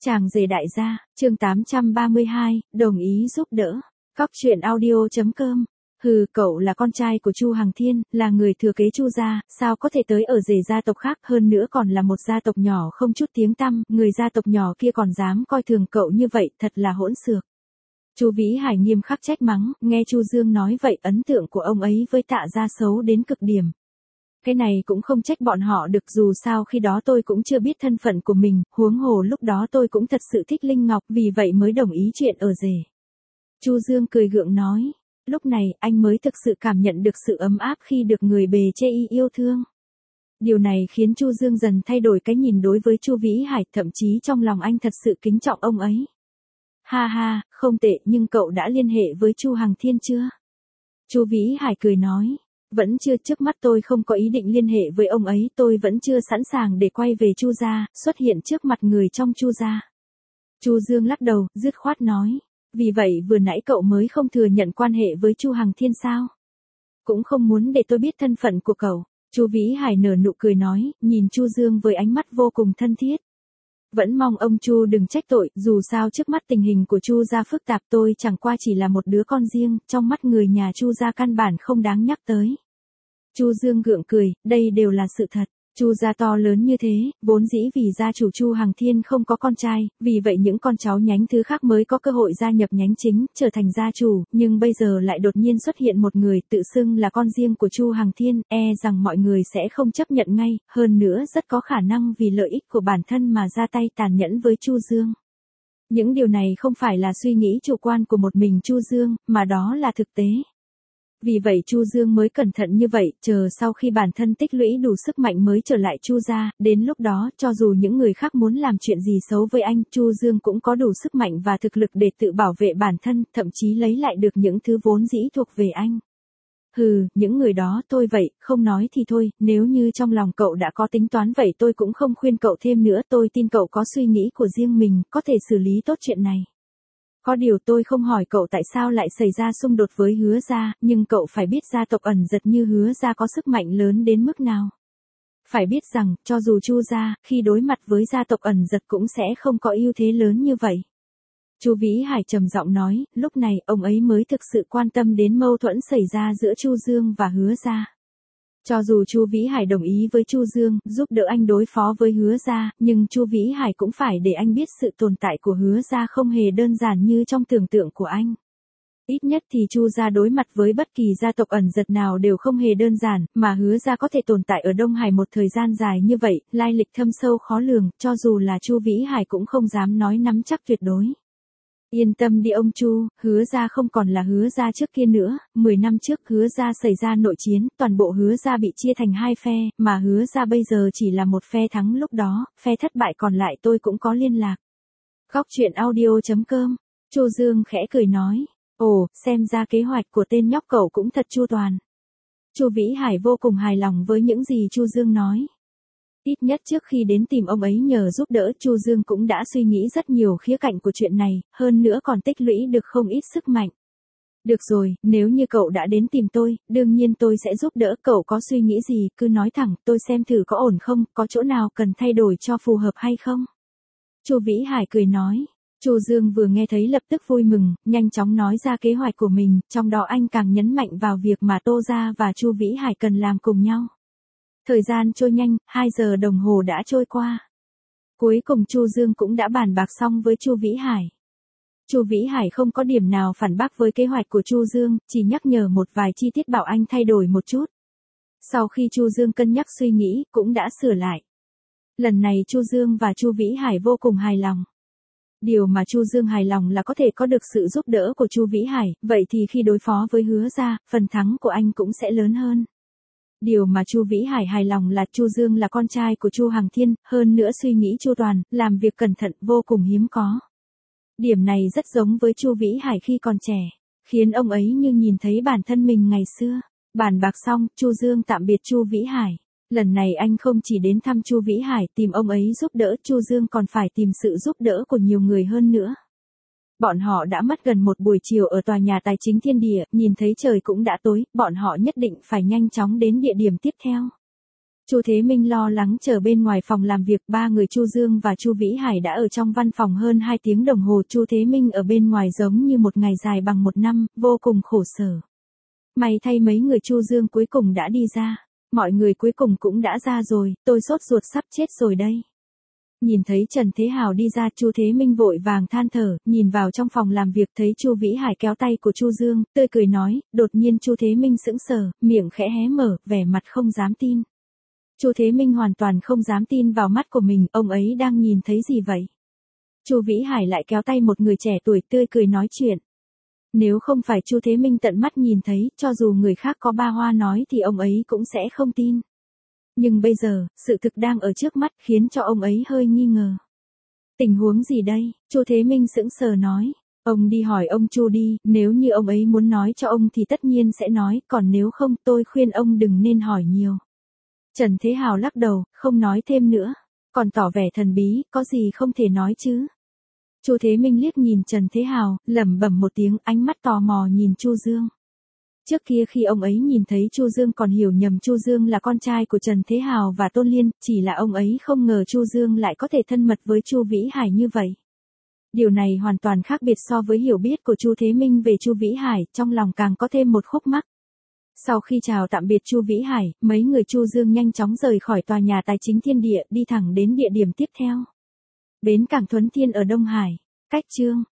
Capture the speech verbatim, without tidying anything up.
Chàng rể đại gia, chương tám trăm ba mươi hai, đồng ý giúp đỡ. Cóc truyện audio.com. Hừ, cậu là con trai của Chu Hằng Thiên, là người thừa kế Chu gia, sao có thể tới ở rể gia tộc khác, hơn nữa còn là một gia tộc nhỏ không chút tiếng tăm, người gia tộc nhỏ kia còn dám coi thường cậu như vậy, thật là hỗn xược. Chu Vĩ Hải nghiêm khắc trách mắng, nghe Chu Dương nói vậy, ấn tượng của ông ấy với Tạ gia xấu đến cực điểm. Cái này cũng không trách bọn họ được, dù sao khi đó tôi cũng chưa biết thân phận của mình, huống hồ lúc đó tôi cũng thật sự thích Linh Ngọc, vì vậy mới đồng ý chuyện ở rể. Chu Dương cười gượng nói, lúc này anh mới thực sự cảm nhận được sự ấm áp khi được người bề chê y yêu thương. Điều này khiến Chu Dương dần thay đổi cái nhìn đối với Chu Vĩ Hải, thậm chí trong lòng anh thật sự kính trọng ông ấy. Ha ha, không tệ, nhưng cậu đã liên hệ với Chu Hằng Thiên chưa? Chu Vĩ Hải cười nói. Vẫn chưa, trước mắt tôi không có ý định liên hệ với ông ấy, tôi vẫn chưa sẵn sàng để quay về Chu gia, xuất hiện trước mặt người trong Chu gia. Chu Dương lắc đầu, dứt khoát nói, vì vậy vừa nãy cậu mới không thừa nhận quan hệ với Chu Hằng Thiên sao? Cũng không muốn để tôi biết thân phận của cậu. Chu Vĩ Hải nở nụ cười nói, nhìn Chu Dương với ánh mắt vô cùng thân thiết. Vẫn mong ông Chu đừng trách tội, dù sao trước mắt tình hình của Chu gia phức tạp, tôi chẳng qua chỉ là một đứa con riêng, trong mắt người nhà Chu gia căn bản không đáng nhắc tới. Chu Dương gượng cười, đây đều là sự thật. Chu gia to lớn như thế, vốn dĩ vì gia chủ Chu Hằng Thiên không có con trai, vì vậy những con cháu nhánh thứ khác mới có cơ hội gia nhập nhánh chính, trở thành gia chủ, nhưng bây giờ lại đột nhiên xuất hiện một người tự xưng là con riêng của Chu Hằng Thiên, e rằng mọi người sẽ không chấp nhận ngay, hơn nữa rất có khả năng vì lợi ích của bản thân mà ra tay tàn nhẫn với Chu Dương. Những điều này không phải là suy nghĩ chủ quan của một mình Chu Dương, mà đó là thực tế. Vì vậy Chu Dương mới cẩn thận như vậy, chờ sau khi bản thân tích lũy đủ sức mạnh mới trở lại Chu gia, đến lúc đó, cho dù những người khác muốn làm chuyện gì xấu với anh, Chu Dương cũng có đủ sức mạnh và thực lực để tự bảo vệ bản thân, thậm chí lấy lại được những thứ vốn dĩ thuộc về anh. Hừ, những người đó tôi vậy, không nói thì thôi, nếu như trong lòng cậu đã có tính toán vậy tôi cũng không khuyên cậu thêm nữa, tôi tin cậu có suy nghĩ của riêng mình, có thể xử lý tốt chuyện này. Có điều tôi không hỏi cậu tại sao lại xảy ra xung đột với Hứa gia, nhưng cậu phải biết gia tộc ẩn giật như Hứa gia có sức mạnh lớn đến mức nào. Phải biết rằng, cho dù Chu gia, khi đối mặt với gia tộc ẩn giật cũng sẽ không có ưu thế lớn như vậy. Chu Vĩ Hải trầm giọng nói, lúc này ông ấy mới thực sự quan tâm đến mâu thuẫn xảy ra giữa Chu Dương và Hứa gia. Cho dù Chu Vĩ Hải đồng ý với Chu Dương, giúp đỡ anh đối phó với Hứa gia, nhưng Chu Vĩ Hải cũng phải để anh biết sự tồn tại của Hứa gia không hề đơn giản như trong tưởng tượng của anh. Ít nhất thì Chu gia đối mặt với bất kỳ gia tộc ẩn giật nào đều không hề đơn giản, mà Hứa gia có thể tồn tại ở Đông Hải một thời gian dài như vậy, lai lịch thâm sâu khó lường, cho dù là Chu Vĩ Hải cũng không dám nói nắm chắc tuyệt đối. Yên tâm đi ông Chu, Hứa gia không còn là Hứa gia trước kia nữa, mười năm trước Hứa gia xảy ra nội chiến, toàn bộ Hứa gia bị chia thành hai phe, mà Hứa gia bây giờ chỉ là một phe thắng lúc đó, phe thất bại còn lại tôi cũng có liên lạc. Cóc truyện audio.com, Chu Dương khẽ cười nói, ồ, xem ra kế hoạch của tên nhóc cậu cũng thật chu toàn. Chu Vĩ Hải vô cùng hài lòng với những gì Chu Dương nói. Ít nhất trước khi đến tìm ông ấy nhờ giúp đỡ, Chu Dương cũng đã suy nghĩ rất nhiều khía cạnh của chuyện này, hơn nữa còn tích lũy được không ít sức mạnh. Được rồi, nếu như cậu đã đến tìm tôi, đương nhiên tôi sẽ giúp đỡ, cậu có suy nghĩ gì, cứ nói thẳng, tôi xem thử có ổn không, có chỗ nào cần thay đổi cho phù hợp hay không. Chu Vĩ Hải cười nói. Chu Dương vừa nghe thấy lập tức vui mừng, nhanh chóng nói ra kế hoạch của mình, trong đó anh càng nhấn mạnh vào việc mà Tô gia và Chu Vĩ Hải cần làm cùng nhau. Thời gian trôi nhanh, hai giờ đồng hồ đã trôi qua. Cuối cùng Chu Dương cũng đã bàn bạc xong với Chu Vĩ Hải. Chu Vĩ Hải không có điểm nào phản bác với kế hoạch của Chu Dương, chỉ nhắc nhở một vài chi tiết bảo anh thay đổi một chút. Sau khi Chu Dương cân nhắc suy nghĩ, cũng đã sửa lại. Lần này Chu Dương và Chu Vĩ Hải vô cùng hài lòng. Điều mà Chu Dương hài lòng là có thể có được sự giúp đỡ của Chu Vĩ Hải, vậy thì khi đối phó với Hứa gia, phần thắng của anh cũng sẽ lớn hơn. Điều mà Chu Vĩ Hải hài lòng là Chu Dương là con trai của Chu Hằng Thiên, hơn nữa suy nghĩ chu toàn, làm việc cẩn thận, vô cùng hiếm có. Điểm này rất giống với Chu Vĩ Hải khi còn trẻ, khiến ông ấy như nhìn thấy bản thân mình ngày xưa. Bàn bạc xong, Chu Dương tạm biệt Chu Vĩ Hải. Lần này anh không chỉ đến thăm Chu Vĩ Hải tìm ông ấy giúp đỡ, Chu Dương còn phải tìm sự giúp đỡ của nhiều người hơn nữa. Bọn họ đã mất gần một buổi chiều ở tòa nhà tài chính Thiên Địa, nhìn thấy trời cũng đã tối, bọn họ nhất định phải nhanh chóng đến địa điểm tiếp theo. Chu Thế Minh lo lắng chờ bên ngoài phòng làm việc, ba người Chu Dương và Chu Vĩ Hải đã ở trong văn phòng hơn hai tiếng đồng hồ, Chu Thế Minh ở bên ngoài giống như một ngày dài bằng một năm, vô cùng khổ sở. May thay mấy người Chu Dương cuối cùng đã đi ra. Mọi người cuối cùng cũng đã ra rồi, tôi sốt ruột sắp chết rồi đây. Nhìn thấy Trần Thế Hào đi ra, Chu Thế Minh vội vàng than thở, nhìn vào trong phòng làm việc thấy Chu Vĩ Hải kéo tay của Chu Dương, tươi cười nói, đột nhiên Chu Thế Minh sững sờ, miệng khẽ hé mở, vẻ mặt không dám tin. Chu Thế Minh hoàn toàn không dám tin vào mắt của mình, ông ấy đang nhìn thấy gì vậy? Chu Vĩ Hải lại kéo tay một người trẻ tuổi tươi cười nói chuyện. Nếu không phải Chu Thế Minh tận mắt nhìn thấy, cho dù người khác có ba hoa nói thì ông ấy cũng sẽ không tin. Nhưng bây giờ, sự thực đang ở trước mắt khiến cho ông ấy hơi nghi ngờ. Tình huống gì đây? Chu Thế Minh sững sờ nói. Ông đi hỏi ông Chu đi, nếu như ông ấy muốn nói cho ông thì tất nhiên sẽ nói, còn nếu không tôi khuyên ông đừng nên hỏi nhiều. Trần Thế Hào lắc đầu, không nói thêm nữa, còn tỏ vẻ thần bí, có gì không thể nói chứ? Chu Thế Minh liếc nhìn Trần Thế Hào, lẩm bẩm một tiếng, ánh mắt tò mò nhìn Chu Dương. Trước kia khi ông ấy nhìn thấy Chu Dương còn hiểu nhầm Chu Dương là con trai của Trần Thế Hào và Tôn Liên, chỉ là ông ấy không ngờ Chu Dương lại có thể thân mật với Chu Vĩ Hải như vậy. Điều này hoàn toàn khác biệt so với hiểu biết của Chu Thế Minh về Chu Vĩ Hải, trong lòng càng có thêm một khúc mắc. Sau khi chào tạm biệt Chu Vĩ Hải, mấy người Chu Dương nhanh chóng rời khỏi tòa nhà tài chính Thiên Địa, đi thẳng đến địa điểm tiếp theo. Bến cảng Thuấn Thiên ở Đông Hải. Cách chương